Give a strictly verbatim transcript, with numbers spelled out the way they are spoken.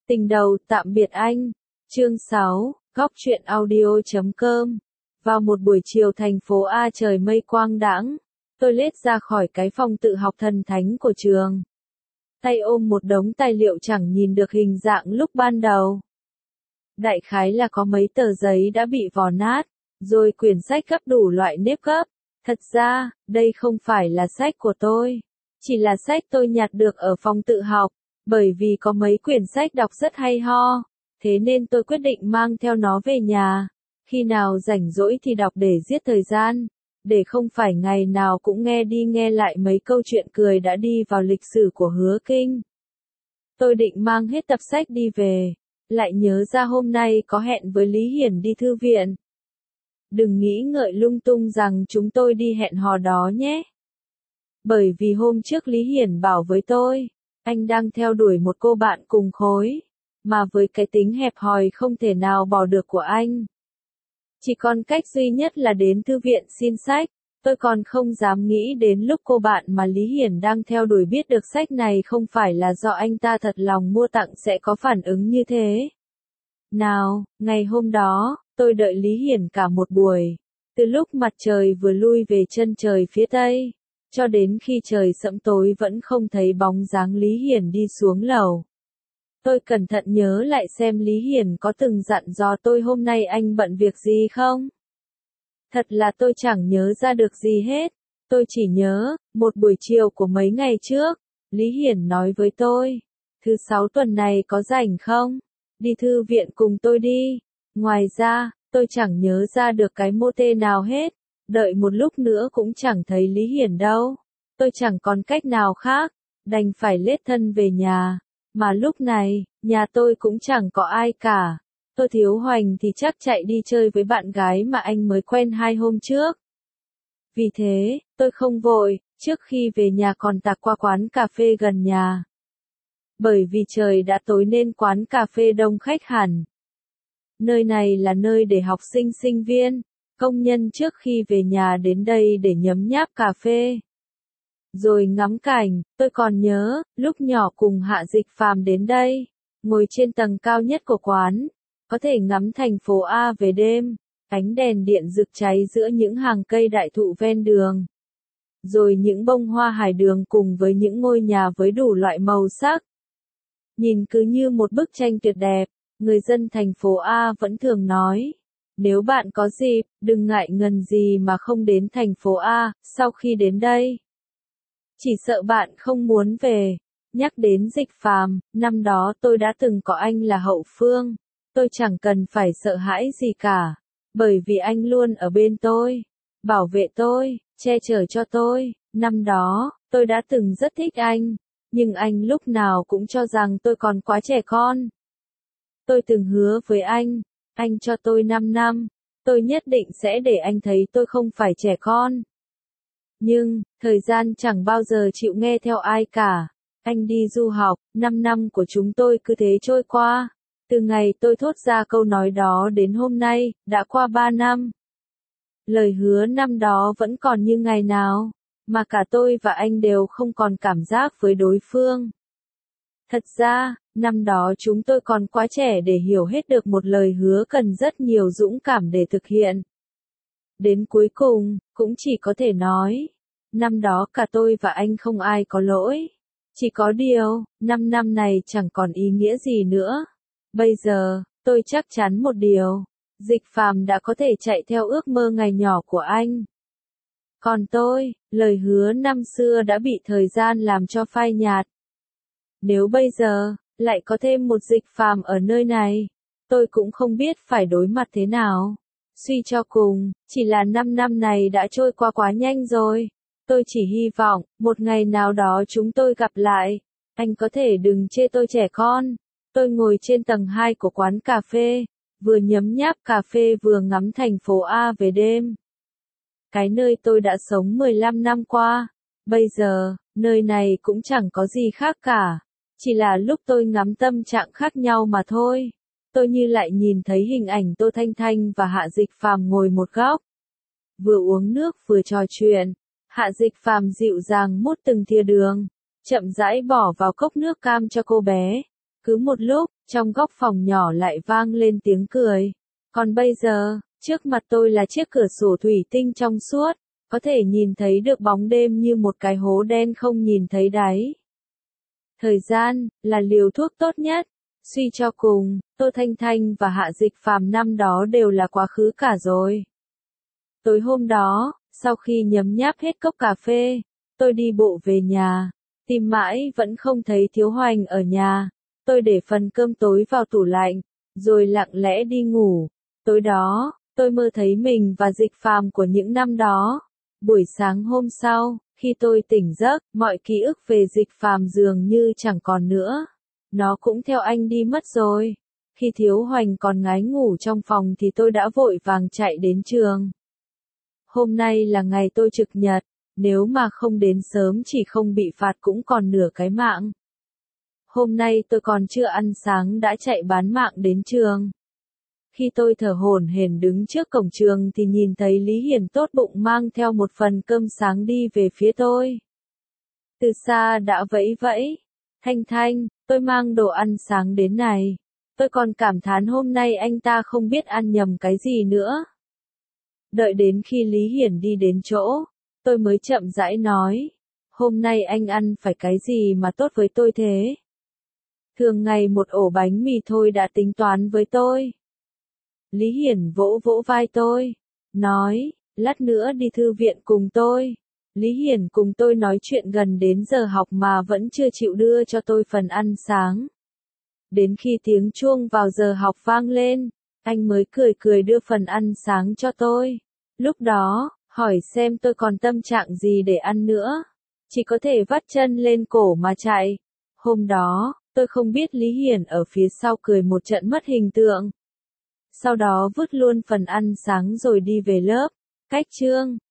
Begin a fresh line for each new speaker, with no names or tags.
Tình đầu tạm biệt anh. Chương sáu, góc truyện audio chấm com. Vào một buổi chiều thành phố A trời mây quang đãng, tôi lết ra khỏi cái phòng tự học thần thánh của trường. Tay ôm một đống tài liệu chẳng nhìn được hình dạng lúc ban đầu. Đại khái là có mấy tờ giấy đã bị vò nát, rồi quyển sách gấp đủ loại nếp gấp. Thật ra, đây không phải là sách của tôi, chỉ là sách tôi nhặt được ở phòng tự học, bởi vì có mấy quyển sách đọc rất hay ho, thế nên tôi quyết định mang theo nó về nhà, khi nào rảnh rỗi thì đọc để giết thời gian, để không phải ngày nào cũng nghe đi nghe lại mấy câu chuyện cười đã đi vào lịch sử của Hứa Kinh. Tôi định mang hết tập sách đi về, lại nhớ ra hôm nay có hẹn với Lý Hiển đi thư viện. Đừng nghĩ ngợi lung tung rằng chúng tôi đi hẹn hò đó nhé. Bởi vì hôm trước Lý Hiển bảo với tôi, anh đang theo đuổi một cô bạn cùng khối, mà với cái tính hẹp hòi không thể nào bỏ được của anh, chỉ còn cách duy nhất là đến thư viện xin sách. Tôi còn không dám nghĩ đến lúc cô bạn mà Lý Hiển đang theo đuổi biết được sách này không phải là do anh ta thật lòng mua tặng sẽ có phản ứng như thế. Nào, ngày hôm đó, tôi đợi Lý Hiển cả một buổi, từ lúc mặt trời vừa lui về chân trời phía tây, cho đến khi trời sẫm tối vẫn không thấy bóng dáng Lý Hiển đi xuống lầu. Tôi cẩn thận nhớ lại xem Lý Hiển có từng dặn dò tôi hôm nay anh bận việc gì không? Thật là tôi chẳng nhớ ra được gì hết. Tôi chỉ nhớ, một buổi chiều của mấy ngày trước, Lý Hiển nói với tôi, thứ sáu tuần này có rảnh không? Đi thư viện cùng tôi đi. Ngoài ra, tôi chẳng nhớ ra được cái mô tê nào hết. Đợi một lúc nữa cũng chẳng thấy Lý Hiển đâu. Tôi chẳng còn cách nào khác, đành phải lết thân về nhà. Mà lúc này, nhà tôi cũng chẳng có ai cả. Tô Thiếu Hoành thì chắc chạy đi chơi với bạn gái mà anh mới quen hai hôm trước. Vì thế, tôi không vội, trước khi về nhà còn tạt qua quán cà phê gần nhà. Bởi vì trời đã tối nên quán cà phê đông khách hẳn. Nơi này là nơi để học sinh sinh viên, công nhân trước khi về nhà đến đây để nhấm nháp cà phê. Rồi ngắm cảnh. Tôi còn nhớ, lúc nhỏ cùng Hạ Dịch Phàm đến đây, ngồi trên tầng cao nhất của quán, có thể ngắm thành phố A về đêm, ánh đèn điện rực cháy giữa những hàng cây đại thụ ven đường. Rồi những bông hoa hải đường cùng với những ngôi nhà với đủ loại màu sắc. Nhìn cứ như một bức tranh tuyệt đẹp, người dân thành phố A vẫn thường nói, nếu bạn có dịp, đừng ngại ngần gì mà không đến thành phố A, sau khi đến đây. Chỉ sợ bạn không muốn về. Nhắc đến Dịch Phàm, năm đó tôi đã từng có anh là hậu phương. Tôi chẳng cần phải sợ hãi gì cả, bởi vì anh luôn ở bên tôi, bảo vệ tôi, che chở cho tôi. Năm đó, tôi đã từng rất thích anh, nhưng anh lúc nào cũng cho rằng tôi còn quá trẻ con. Tôi từng hứa với anh, anh cho tôi năm năm, tôi nhất định sẽ để anh thấy tôi không phải trẻ con. Nhưng, thời gian chẳng bao giờ chịu nghe theo ai cả. Anh đi du học, năm năm của chúng tôi cứ thế trôi qua. Từ ngày tôi thốt ra câu nói đó đến hôm nay, đã qua ba năm. Lời hứa năm đó vẫn còn như ngày nào, mà cả tôi và anh đều không còn cảm giác với đối phương. Thật ra, năm đó chúng tôi còn quá trẻ để hiểu hết được một lời hứa cần rất nhiều dũng cảm để thực hiện. Đến cuối cùng, cũng chỉ có thể nói, năm đó cả tôi và anh không ai có lỗi. Chỉ có điều, năm năm này chẳng còn ý nghĩa gì nữa. Bây giờ, tôi chắc chắn một điều, Dịch Phàm đã có thể chạy theo ước mơ ngày nhỏ của anh. Còn tôi, lời hứa năm xưa đã bị thời gian làm cho phai nhạt. Nếu bây giờ, lại có thêm một Dịch Phàm ở nơi này, tôi cũng không biết phải đối mặt thế nào. Suy cho cùng, chỉ là năm năm này đã trôi qua quá nhanh rồi. Tôi chỉ hy vọng, một ngày nào đó chúng tôi gặp lại. Anh có thể đừng chê tôi trẻ con. Tôi ngồi trên tầng hai của quán cà phê, vừa nhấm nháp cà phê vừa ngắm thành phố A về đêm. Cái nơi tôi đã sống mười lăm năm qua. Bây giờ, nơi này cũng chẳng có gì khác cả. Chỉ là lúc tôi ngắm tâm trạng khác nhau mà thôi. Tôi như lại nhìn thấy hình ảnh Tô Thanh Thanh và Hạ Dịch Phàm ngồi một góc. Vừa uống nước vừa trò chuyện. Hạ Dịch Phàm dịu dàng mút từng thìa đường, chậm rãi bỏ vào cốc nước cam cho cô bé. Cứ một lúc, Trong góc phòng nhỏ lại vang lên tiếng cười. Còn bây giờ, trước mặt tôi là chiếc cửa sổ thủy tinh trong suốt, có thể nhìn thấy được bóng đêm như một cái hố đen không nhìn thấy đáy. Thời gian, là liều thuốc tốt nhất. Suy cho cùng, Tô Thanh Thanh và Hạ Dịch Phàm năm đó đều là quá khứ cả rồi. Tối hôm đó, sau khi nhấm nháp hết cốc cà phê, tôi đi bộ về nhà, tìm mãi vẫn không thấy Thiếu Hoành ở nhà. Tôi để phần cơm tối vào tủ lạnh, rồi lặng lẽ đi ngủ. Tối đó, tôi mơ thấy mình và Dịch Phàm của những năm đó. Buổi sáng hôm sau, khi tôi tỉnh giấc, mọi ký ức về Dịch Phàm dường như chẳng còn nữa. Nó cũng theo anh đi mất rồi. Khi Thiếu Hoành còn ngái ngủ trong phòng thì tôi đã vội vàng chạy đến trường. Hôm nay là ngày tôi trực nhật, nếu mà không đến sớm chỉ không bị phạt cũng còn nửa cái mạng. Hôm nay tôi còn chưa ăn sáng đã chạy bán mạng đến trường. Khi tôi thở hổn hển đứng trước cổng trường thì nhìn thấy Lý Hiển tốt bụng mang theo một phần cơm sáng đi về phía tôi. Từ xa đã vẫy vẫy. Thanh Thanh, tôi mang đồ ăn sáng đến này. Tôi còn cảm thán hôm nay anh ta không biết ăn nhầm cái gì nữa. Đợi đến khi Lý Hiển đi đến chỗ, tôi mới chậm rãi nói. Hôm nay anh ăn phải cái gì mà tốt với tôi thế? Thường ngày một ổ bánh mì thôi đã tính toán với tôi. Lý Hiển vỗ vỗ vai tôi, nói, lát nữa đi thư viện cùng tôi. Lý Hiển cùng tôi nói chuyện gần đến giờ học mà vẫn chưa chịu đưa cho tôi phần ăn sáng. Đến khi tiếng chuông vào giờ học vang lên, anh mới cười cười đưa phần ăn sáng cho tôi. Lúc đó, hỏi xem tôi còn tâm trạng gì để ăn nữa. Chỉ có thể vắt chân lên cổ mà chạy. Hôm đó, tôi không biết Lý Hiển ở phía sau cười một trận mất hình tượng. Sau đó vứt luôn phần ăn sáng rồi đi về lớp. Cách chương